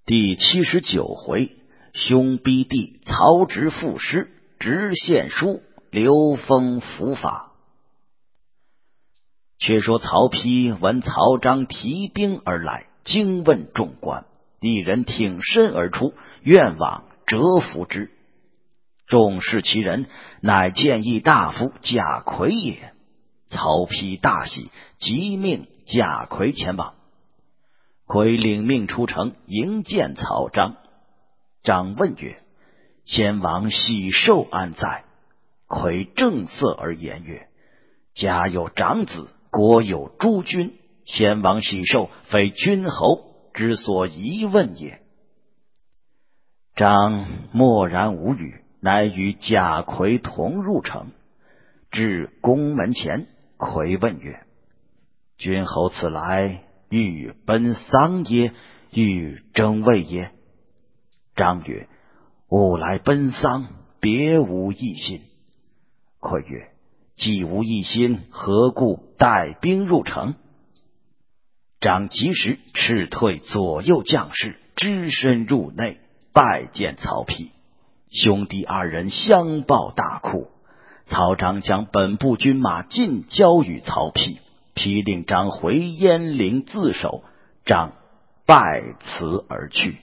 第79回，兄逼弟曹植赋诗，直献书刘封伏法。却说曹丕闻曹彰提兵而来，惊问众官，一人挺身而出，愿往折服之。众视其人，乃谏议大夫贾逵也。曹丕大喜，即命贾逵前往。逵领命出城迎见曹彰。彰问曰：先王喜寿安在？逵正色而言曰：家有长子，国有诸君，先王喜寿非君侯之所宜问也。彰默然无语，乃与贾逵同入城。至宫门前，逵问曰：君侯此来，欲奔丧耶？欲征魏耶？彰曰：吾来奔丧，别无一心。逵曰：既无一心，何故带兵入城？彰即时斥退左右将士，只身入内，拜见曹丕。兄弟二人相抱大哭。曹彰将本部军马尽交与曹丕，丕令彰回鄢陵自守，彰拜辞而去。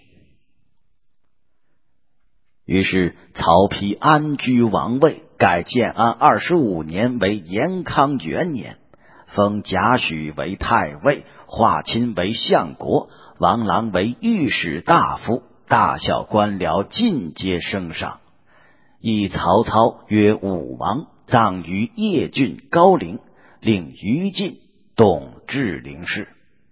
于是曹丕安居王位，改建安25年为延康元年，封贾诩为太尉，华钦为相国，王朗为御史大夫，大小官僚尽皆升上。以曹操曰武王，葬于邺郡高陵，令于禁动治陵事。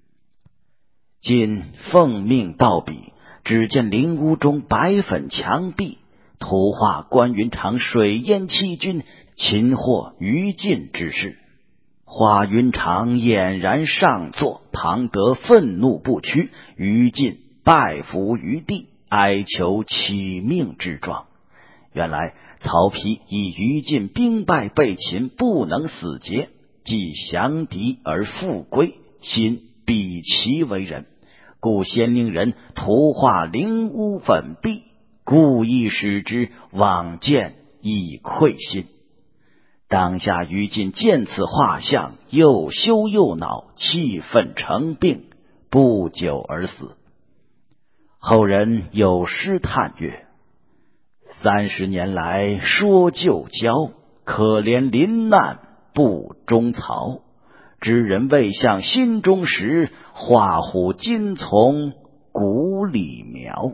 今奉命到彼，只见陵屋中白粉墙壁，图画关云长水淹七军，擒获于禁之事。画云长俨然上座，庞德愤怒不屈，于禁拜伏于地，哀求起命之状。原来曹丕以于禁兵败被擒，不能死节，既降敌而复归，心比其为人，故先令人图画陵屋粉壁，故意使之往见，以愧心。当下于禁见此画像，又羞又恼，气愤成病，不久而死。后人有诗叹曰：30年来说旧交，可怜临难不忠曹。知人未向心中时，画虎今从骨里苗。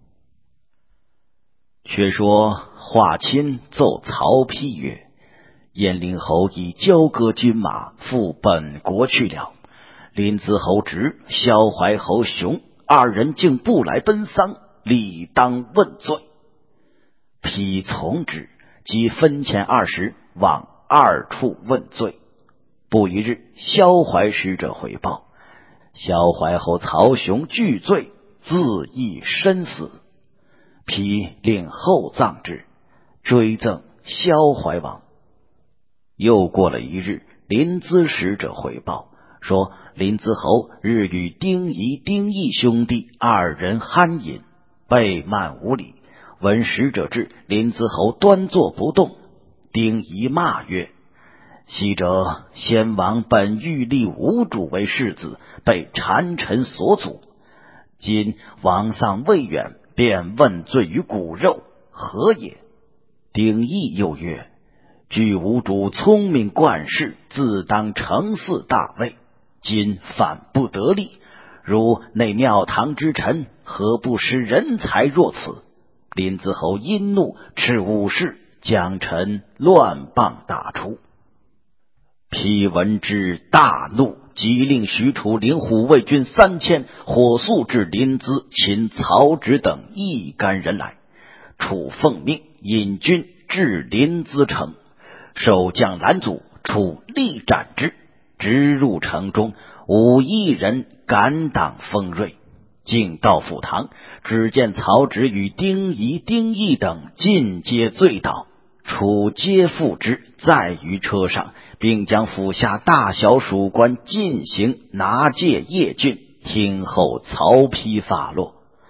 却说华钦奏曹丕曰：燕陵侯已交割军马，赴本国去了。临淄侯直、萧怀侯熊二人竟不来奔丧，理当问罪。丕从之，即分遣20往2处问罪。不一日，萧怀使者回报，萧怀侯曹雄拒罪，自缢身死。丕令厚葬之，追赠萧怀王。又过了一日，临淄使者回报说，临淄侯日与丁仪、丁义兄弟2人酣饮，被慢无礼。闻使者至，临淄侯端坐不动。丁仪骂曰：昔者先王本欲立吴主为世子，被谗臣所阻。今王丧未远，便问罪于骨肉，何也？丁义又曰：据吴主聪明冠世，自当承嗣大位，今反不得力，如内庙堂之臣，何不识人才若此？临淄侯因怒，斥武士将臣乱棒打出。丕闻之大怒，即令许褚领虎卫军3000，火速至临淄，擒曹植等一干人来。褚奉命引军至临淄城，守将拦阻，褚力斩之。直入城中，无一人敢挡锋锐。进到府堂，只见曹植与丁仪、丁义等尽皆醉倒，褚皆缚之，载于车上，并将府下大小属官进行拿界邺郡，听候曹丕发落。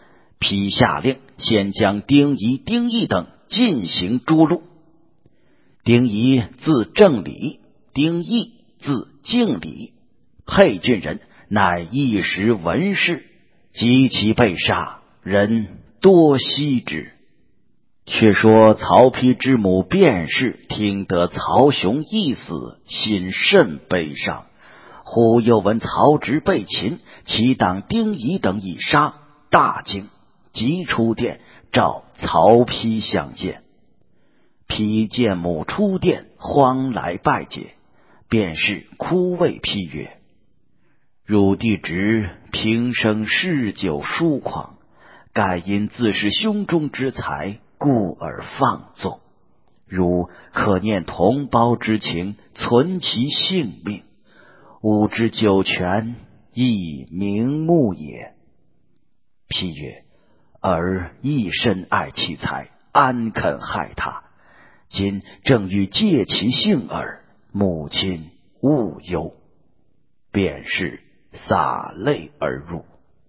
批下令，先将丁仪、丁义等进行诛戮。丁仪字正礼，丁义字敬礼，沛郡人，乃一时文士，及其被杀，人多惜之。却说曹丕之母卞氏听得曹雄一死，心甚悲伤。忽又闻曹植被擒，其党丁仪等已杀，大惊，即出殿召曹丕相见。丕见母出殿，慌来拜谒。卞氏哭谓丕曰：汝弟侄平生嗜酒疏狂，盖因自是胸中之财，故而放纵。汝可念同胞之情，存其性命，吾之九泉，亦名目也。丕曰：儿亦深爱其财，安肯害他？今正欲借其性耳，母亲勿忧。卞氏洒泪而入。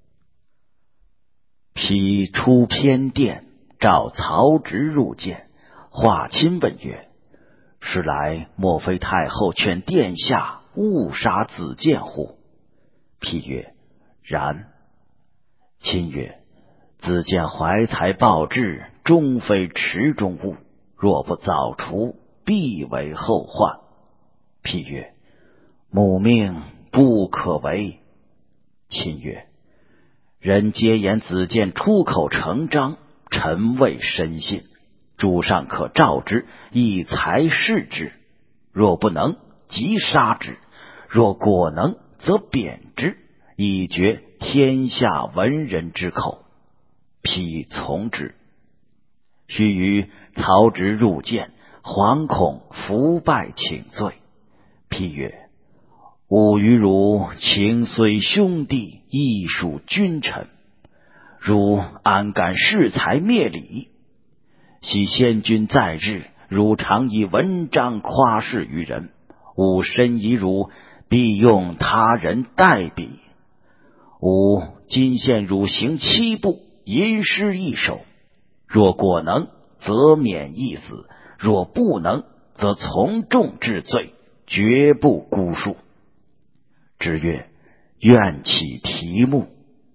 丕出偏殿，召曹植入见。华钦问曰：是来莫非太后劝殿下勿杀子建乎？丕曰：然。钦曰：子建怀才暴志，终非池中物，若不早除，必为后患。丕曰：母命不可违。钦曰：人皆言子建出口成章，臣未深信。主上可召之，以才试之。若不能，即杀之；若果能，则贬之，以绝天下文人之口。丕从之。须臾，曹植入见，惶恐伏拜请罪。丕曰：吾与汝情虽兄弟，亦属君臣，汝安敢恃才灭礼？昔先君在日，汝常以文章夸示于人，吾深以汝必用他人代笔。吾今献汝行7步，吟诗1首，若果能，则免一死；若不能，则从重治罪，绝不孤恕。之曰：愿起题目。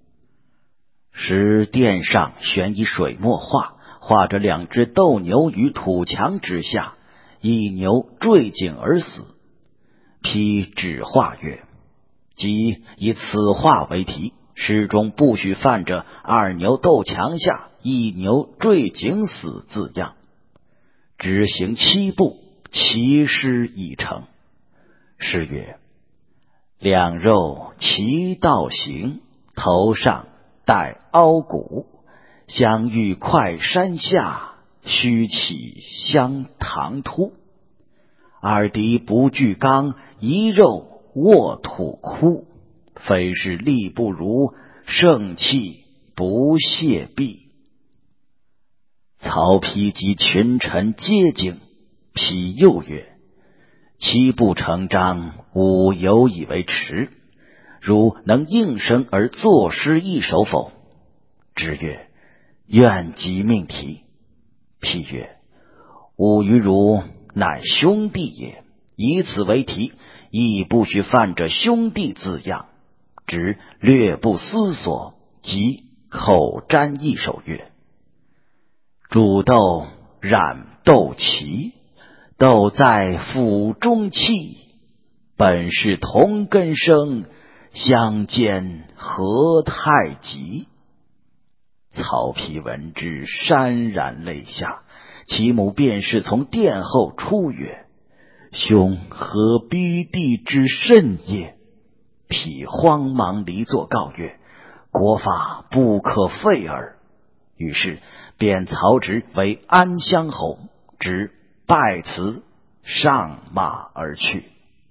时殿上悬一水墨画，画着2只斗牛于土墙之下，一牛坠井而死。丕指画曰：即以此画为题，诗中不许犯着2牛斗墙下，1牛坠井死字样。只行7步，其诗已成。诗曰：两肉齐道行，头上戴凹骨，相遇快山下，须起相唐突。二敌不惧刚，一肉卧土枯。非是力不如，盛气不泄臂。曹丕及群臣皆惊。丕又曰：7步成章，吾有以为迟。汝能应声而作诗1首否？之曰：愿即命题。丕曰：吾与汝乃兄弟也，以此为题，亦不许犯着兄弟字样。只略不思索，即口占1首曰：煮豆染豆萁，豆在釜中泣。本是同根生，相煎何太急。曹丕闻之，潸然泪下。其母卞氏从殿后出曰：兄何逼弟之甚也？丕慌忙离座告曰：国法不可废耳。于是贬曹植为安乡侯，执拜辞，上马而去。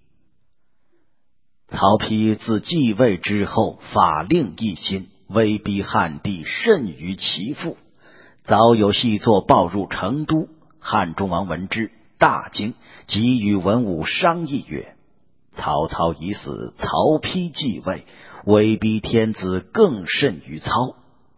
曹丕自继位之后，法令一新，威逼汉帝甚于其父。早有细作报入成都，汉中王闻之，大惊，即与文武商议曰：曹操已死，曹丕继位，威逼天子更甚于操。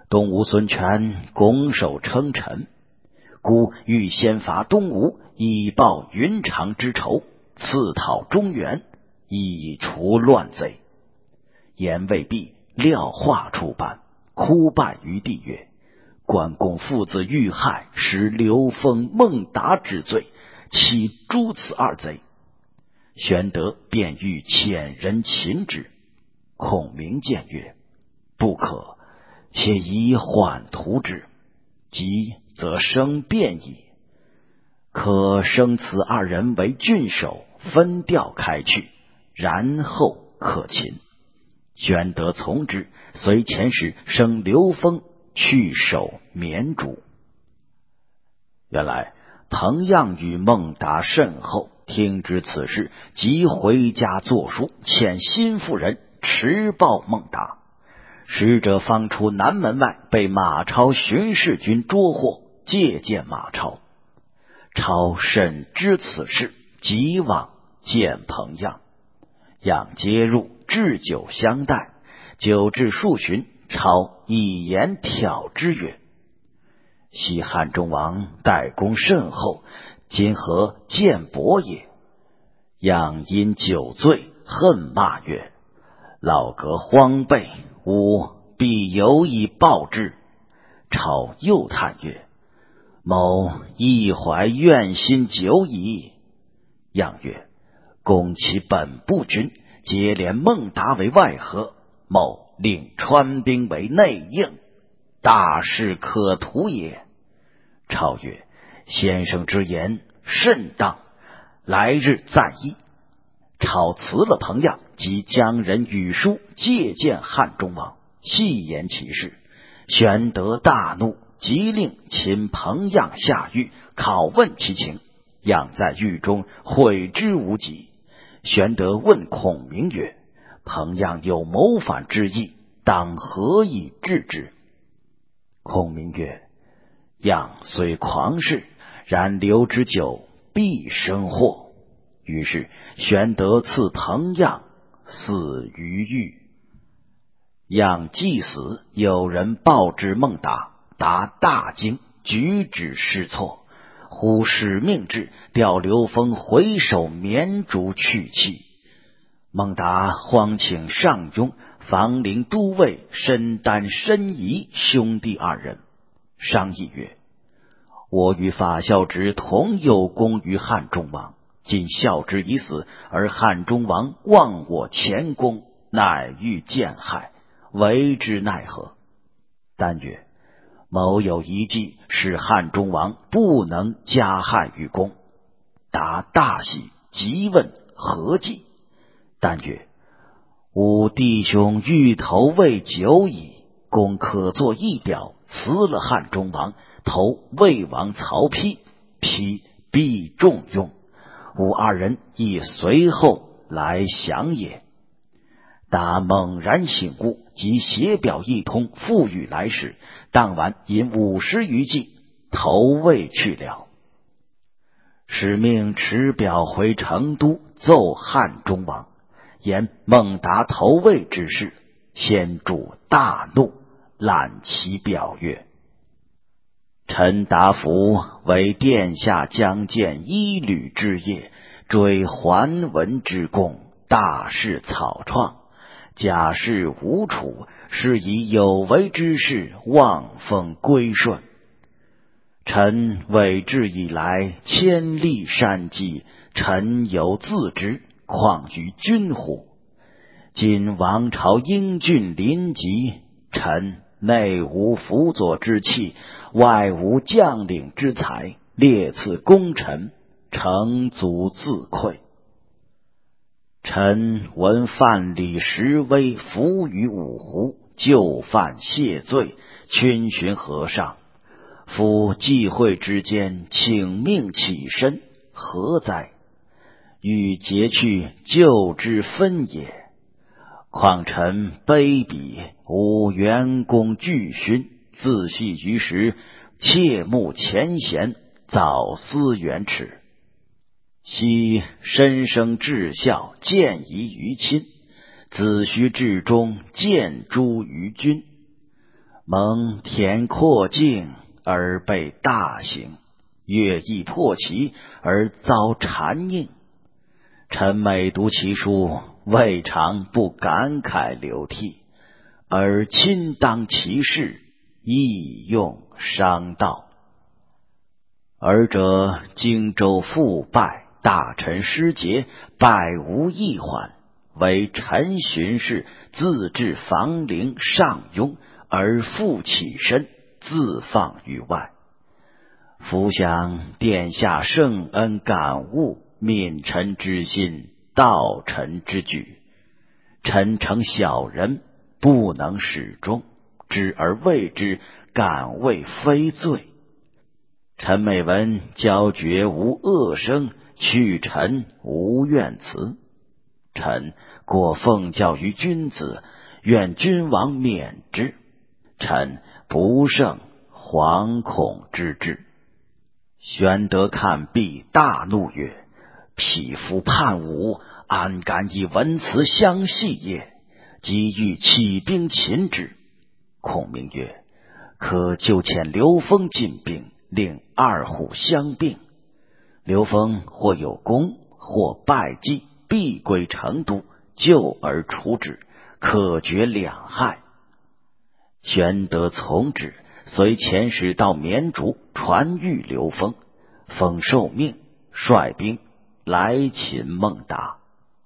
东吴孙权拱手称臣，故欲先伐东吴，以报云长之仇，次讨中原，以除乱贼。言未毕，廖化出版，哭拜于地曰：关公父子遇害，使刘封、孟达之罪，岂诛此二贼？玄德便欲遣人擒之。孔明谏曰：不可，且以缓图之，急则生变矣。可升此二人为郡守，分调开去，然后可擒。玄德从之，随遣使升刘封去守绵竹。原来彭样与孟达甚厚，听知此事，即回家作书，遣心腹人持报孟达。使者方出南门外，被马超巡视军捉获，借见马超。超甚知此事，急往见彭样。样接入，置酒相待。酒至数巡，超一言挑之曰：昔汉中王待公甚厚，今何见薄也？样因酒醉，恨骂曰：老革荒悖，吾必有以报之。超又叹曰：某亦怀怨心久矣。样曰：攻其本部军，接连孟达为外合，某令川兵为内应，大事可图也。超曰：先生之言甚当，来日再议。超辞了彭样，即将人语书借见汉中王，细言其事。玄德大怒，即令擒彭样下狱，拷问其情。样在狱中悔之无及。玄德问孔明曰：彭样有谋反之意，当何以治之？孔明曰：样虽狂士，然留之久，必生祸。于是玄德赐彭样死于狱。样既死，有人报之孟达，达大惊，举止失措。忽使命至，调刘封回守绵竹去气。孟达慌请上庸、房陵都尉申丹、申仪兄弟二人，商议曰：我与法孝直同有功于汉中王，今孝直已死，而汉中王忘我前功，乃欲见害，为之奈何？丹曰：某有一计，使汉中王不能加害于公。达大喜，急问何计？丹曰：吾弟兄欲投魏久矣，公可作一表，辞了汉中王，投魏王曹丕，丕必重用，吾二人亦随后来降也。达猛然醒悟，即写表一通，付与来使。当晚引50余骑投魏去了。使命持表回成都，奏汉中王，言孟达投魏之事。先主大怒，揽其表曰：臣达福为殿下将见一旅之业，追桓文之功，大事草创，假事无处，是以有为之事望风归顺。臣委治以来，千历山积，臣犹自知，况于君乎？今王朝英俊临极，臣内无辅佐之器，外无将领之才，列此功臣，诚足自愧。臣闻范蠡、石威伏于五湖，就犯谢罪，群询和尚。夫忌讳之间，请命起身，何哉？欲截去旧之分也。况臣卑鄙，无元功俱勋，自系于时，切慕前贤，早思远耻。昔身生至孝，见仪于亲；子虚至忠，见诸于君。 蒙天阔境而被大刑，乐毅破旗而遭谗佞。臣每读其书，未尝不感慨流涕，而亲当其事，亦用商道。尔者荆州复败，大臣失节，百无一还，唯陈巡视自至房陵上庸，而复起身，自放于外。伏想殿下圣恩感悟，悯臣之心，道臣之举。臣诚小人，不能始终，知而畏之，敢谓非罪。臣每闻交绝无恶声，去臣无怨辞。臣过奉教于君子，愿君王免之。臣不胜惶恐之至。玄德看毕，大怒曰：匹夫叛吾，安敢以文辞相戏也？即欲起兵擒之。孔明曰：可就遣刘封进兵，令二虎相并。刘封或有功，或败绩，必归成都，救而除之，可决两害。玄德从之，遂遣使到绵竹传谕刘封。封受命，率兵来擒孟达。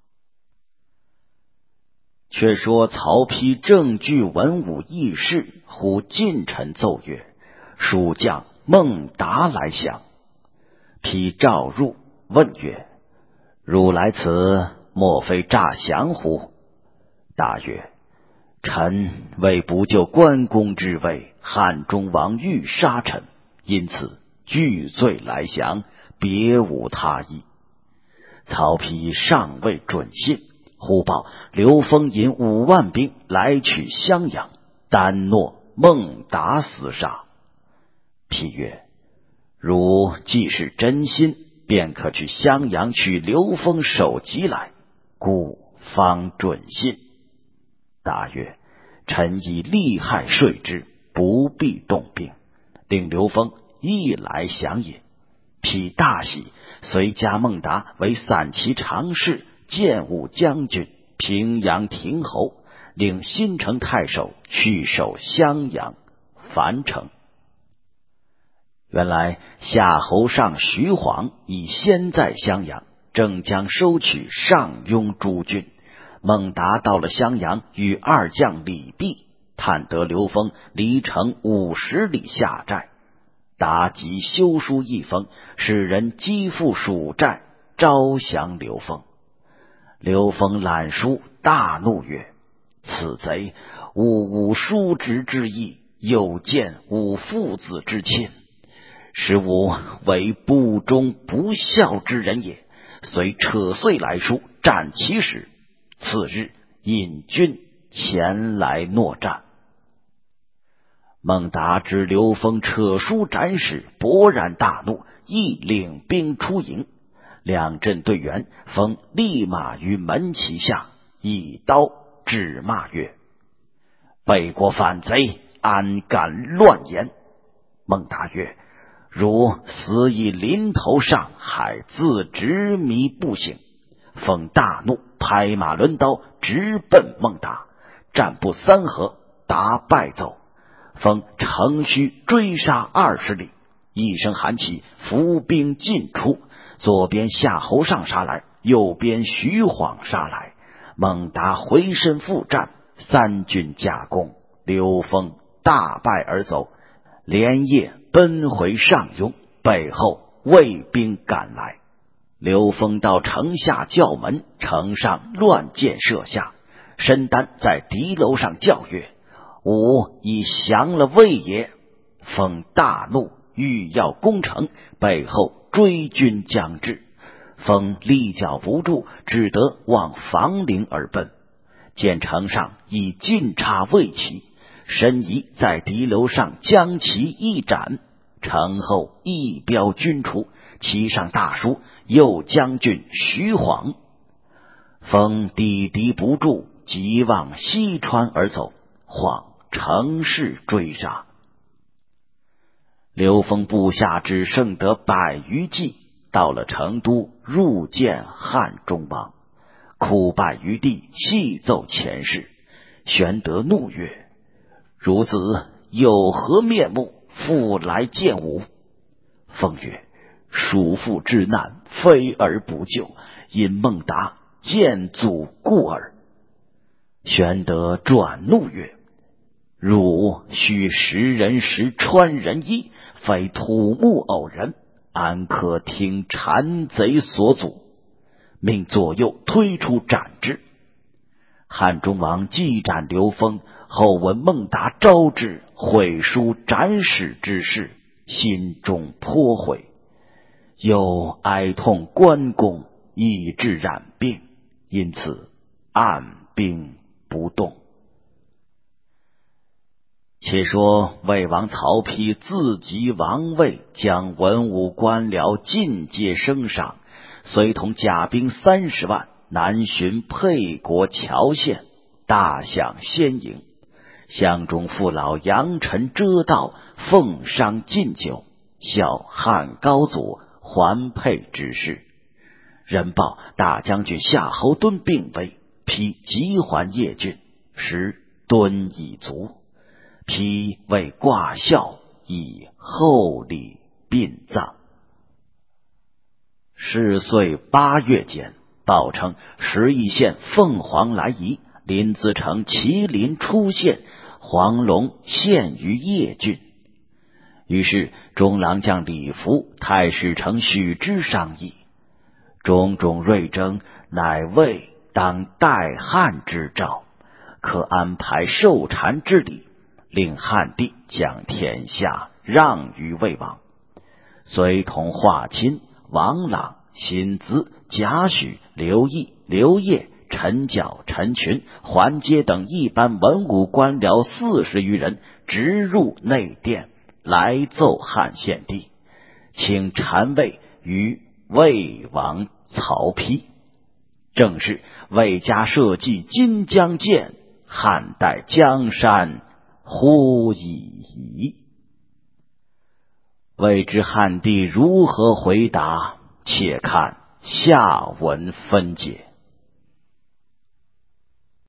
却说曹丕正据文武议事，忽近臣奏曰：蜀将孟达来降。丕召入，问曰：汝来此，莫非诈降乎？答曰：臣为不救关公之位，汉中王欲杀臣，因此惧罪来降，别无他意。曹丕尚未准信，忽报刘封引5万兵来取襄阳，单诺孟达死杀。丕曰：汝既是真心，便可去襄阳取刘封首级来，故方准信。答曰：臣以利害说之，不必动兵，令刘封亦来降也。丕大喜，遂加孟达为散骑常侍、建武将军、平阳亭侯，领新城太守去守襄阳、樊城。原来夏侯尚徐晃已先在襄阳，正将收取上庸诸郡。孟达到了襄阳，与二将李泌探得刘封离城50里下寨。达即修书一封，使人击赴蜀寨，招降刘封。刘封览书，大怒曰：此贼误吾叔侄之意，又见吾父子之亲，使吾为不忠不孝之人也。遂扯碎来书，斩其使。次日引军前来搦战。孟达知刘封扯书斩使，勃然大怒，亦领兵出营。两阵对员，封立马于门旗下，一刀指骂曰：北国反贼，安敢乱言？孟达曰：如死以临头上海，自执迷不醒。封大怒，拍马抡刀，直奔孟达。战不3合，达败走。封乘虚追杀20里，一声喊起，伏兵尽出。左边夏侯尚杀来，右边徐晃杀来。孟达回身复战，3军夹攻，刘封大败而走，连夜奔回上庸，背后卫兵赶来。刘封到城下叫门，城上乱箭射下。申丹在敌楼上叫曰：吾已降了魏也。封大怒，欲要攻城，背后追军将至。封力脚不住，只得往房陵而奔。见城上已尽插魏旗，申仪在敌楼上将旗一展，城后一彪军出，旗上大书右将军徐晃。封抵敌不住，急往西川而走。晃乘势追杀。刘封部下只剩得100余骑，到了成都，入见汉中王，哭拜于地，细奏前事。玄德怒曰：孺子有何面目，复来见吾？封曰：叔父之难，非而不救，因孟达见阻故耳。玄德转怒曰：汝须识人识穿人衣，非土木偶人，安可听谗贼所阻？命左右推出斩之。汉中王既斩刘封，后闻孟达招之，毁书斩使之事，心中颇悔，又哀痛关公以致染病，因此按兵不动。且说魏王曹丕自即王位，将文武官僚尽皆升赏，随同甲兵30万，南巡沛国谯县，大享先营。乡中父老扬尘遮道，奉觞进酒，效汉高祖还沛之事。人报大将军夏侯惇病危，丕急还邺郡，时惇已卒。丕为挂孝，以厚礼殡葬。是岁8月间，报称石邑县凤凰来仪，临淄城麒麟出现，黄龙现于邺郡。于是中郎将李福、太史丞许之商议，种种锐争，乃魏当代汉之兆，可安排受禅之礼，令汉帝将天下让于魏王。随同华钦、王朗、辛滋、贾诩、刘毅、刘烨、陈角、陈群、桓阶等一般文武官僚40余人，直入内殿，来奏汉献帝，请禅位于魏王曹丕。正是魏家社稷今将见，汉代江山忽已。未知汉帝如何回答，且看下文分解。